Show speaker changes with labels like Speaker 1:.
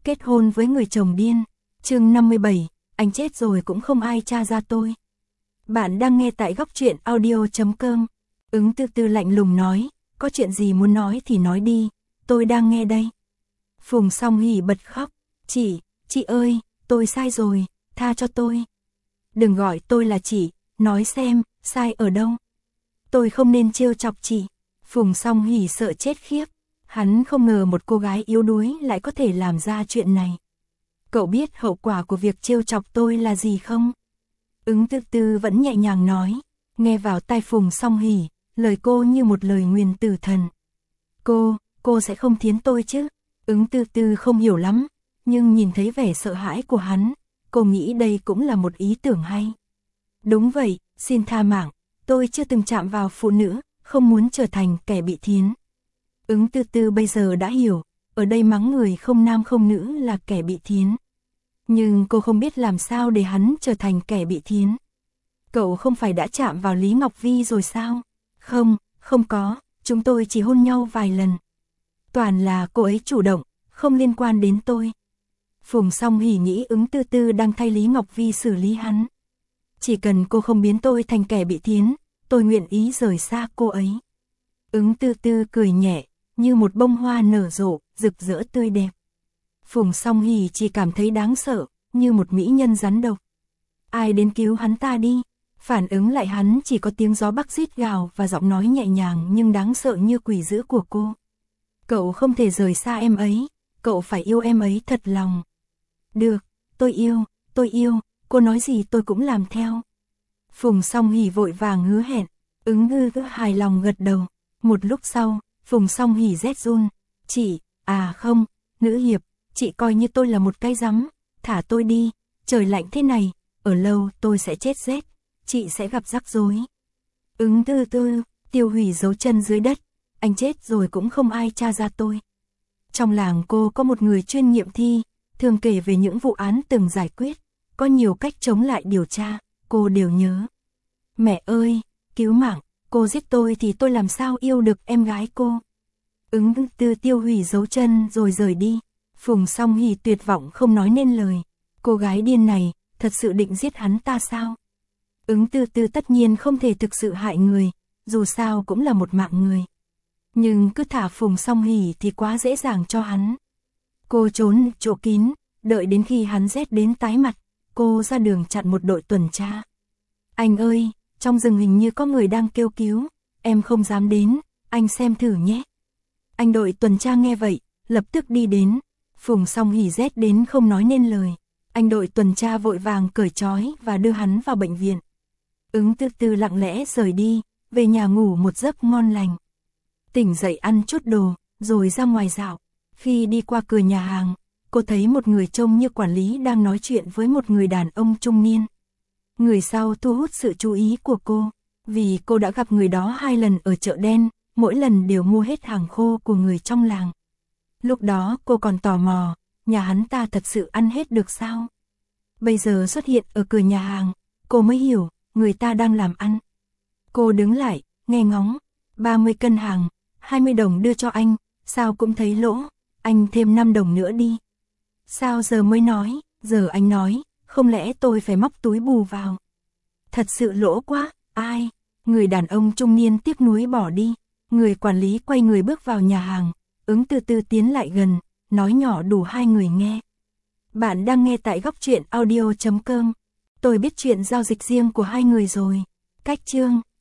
Speaker 1: kết hôn với người chồng điên. Chương 57, anh chết rồi cũng không ai tra ra tôi. Bạn đang nghe tại góc truyện audio.com. Ứng Tư Tư lạnh lùng nói, có chuyện gì muốn nói thì nói đi, tôi đang nghe đây. Phùng Song Hỷ bật khóc, chị ơi, tôi sai rồi, tha cho tôi. Đừng gọi tôi là chị, nói xem, sai ở đâu. Tôi không nên trêu chọc chị. Phùng Song Hỷ sợ chết khiếp, hắn không ngờ một cô gái yếu đuối lại có thể làm ra chuyện này. Cậu biết hậu quả của việc trêu chọc tôi là gì không? Ứng Tư Tư vẫn nhẹ nhàng nói, nghe vào tai Phùng Song Hỷ, lời cô như một lời nguyền tử thần. Cô sẽ không thiến tôi chứ? Ứng Tư Tư không hiểu lắm, nhưng nhìn thấy vẻ sợ hãi của hắn, cô nghĩ đây cũng là một ý tưởng hay. Đúng vậy, xin tha mạng, tôi chưa từng chạm vào phụ nữ, không muốn trở thành kẻ bị thiến. Ứng Tư Tư bây giờ đã hiểu, ở đây mắng người không nam không nữ là kẻ bị thiến. Nhưng cô không biết làm sao để hắn trở thành kẻ bị thiến. Cậu không phải đã chạm vào Lý Ngọc Vi rồi sao? Không có, chúng tôi chỉ hôn nhau vài lần. Toàn là cô ấy chủ động, không liên quan đến tôi. Phùng Song Hỷ nghĩ Ứng Tư Tư đang thay Lý Ngọc Vi xử lý hắn. Chỉ cần cô không biến tôi thành kẻ bị thiến, tôi nguyện ý rời xa cô ấy. Ứng Tư Tư cười nhẹ, như một bông hoa nở rộ, rực rỡ tươi đẹp. Phùng Song Hỷ chỉ cảm thấy đáng sợ, như một mỹ nhân rắn độc. Ai đến cứu hắn ta đi? Phản ứng lại hắn chỉ có tiếng gió bắc rít gào và giọng nói nhẹ nhàng nhưng đáng sợ như quỷ dữ của cô. Cậu không thể rời xa em ấy, cậu phải yêu em ấy thật lòng. Được, tôi yêu, cô nói gì tôi cũng làm theo. Phùng Song Hỷ vội vàng hứa hẹn, Ứng Tư Tư hài lòng gật đầu. Một lúc sau, Phùng Song Hỷ rét run, không, nữ hiệp, chị coi như tôi là một cái rắm, thả tôi đi, trời lạnh thế này, ở lâu tôi sẽ chết rét, chị sẽ gặp rắc rối. Ứng Tư Tư, tiêu hủy dấu chân dưới đất, anh chết rồi cũng không ai tra ra tôi. Trong làng cô có một người chuyên nghiệm thi, thường kể về những vụ án từng giải quyết, có nhiều cách chống lại điều tra, cô đều nhớ. Mẹ ơi, cứu mạng, cô giết tôi thì tôi làm sao yêu được em gái cô. Ứng Tư tiêu hủy dấu chân rồi rời đi. Phùng Song Hỷ tuyệt vọng không nói nên lời. Cô gái điên này, thật sự định giết hắn ta sao? Ứng Tư Tư tất nhiên không thể thực sự hại người, dù sao cũng là một mạng người. Nhưng cứ thả Phùng Song Hỷ thì quá dễ dàng cho hắn. Cô trốn chỗ kín, đợi đến khi hắn rét đến tái mặt, cô ra đường chặn một đội tuần tra. Anh ơi, trong rừng hình như có người đang kêu cứu, em không dám đến, anh xem thử nhé. Anh đội tuần tra nghe vậy, lập tức đi đến. Phùng Song Hỷ rét đến không nói nên lời. Anh đội tuần tra vội vàng cởi trói và đưa hắn vào bệnh viện. Ứng Tư Tư lặng lẽ rời đi, về nhà ngủ một giấc ngon lành. Tỉnh dậy ăn chút đồ, rồi ra ngoài dạo. Khi đi qua cửa nhà hàng, cô thấy một người trông như quản lý đang nói chuyện với một người đàn ông trung niên. Người sau thu hút sự chú ý của cô, vì cô đã gặp người đó 2 lần ở chợ đen, mỗi lần đều mua hết hàng khô của người trong làng. Lúc đó cô còn tò mò, nhà hắn ta thật sự ăn hết được sao? Bây giờ xuất hiện ở cửa nhà hàng, cô mới hiểu, người ta đang làm ăn. Cô đứng lại, nghe ngóng, 30 cân hàng, 20 đồng đưa cho anh, sao cũng thấy lỗ, anh thêm 5 đồng nữa đi. Sao giờ mới nói, giờ anh nói, không lẽ tôi phải móc túi bù vào? Thật sự lỗ quá, ai? Người đàn ông trung niên tiếc nuối bỏ đi, người quản lý quay người bước vào nhà hàng. Ứng Tư Tư tiến lại gần, nói nhỏ đủ 2 người nghe. Bạn đang nghe tại góc truyện audio.com. Tôi biết chuyện giao dịch riêng của 2 người rồi. Cách chương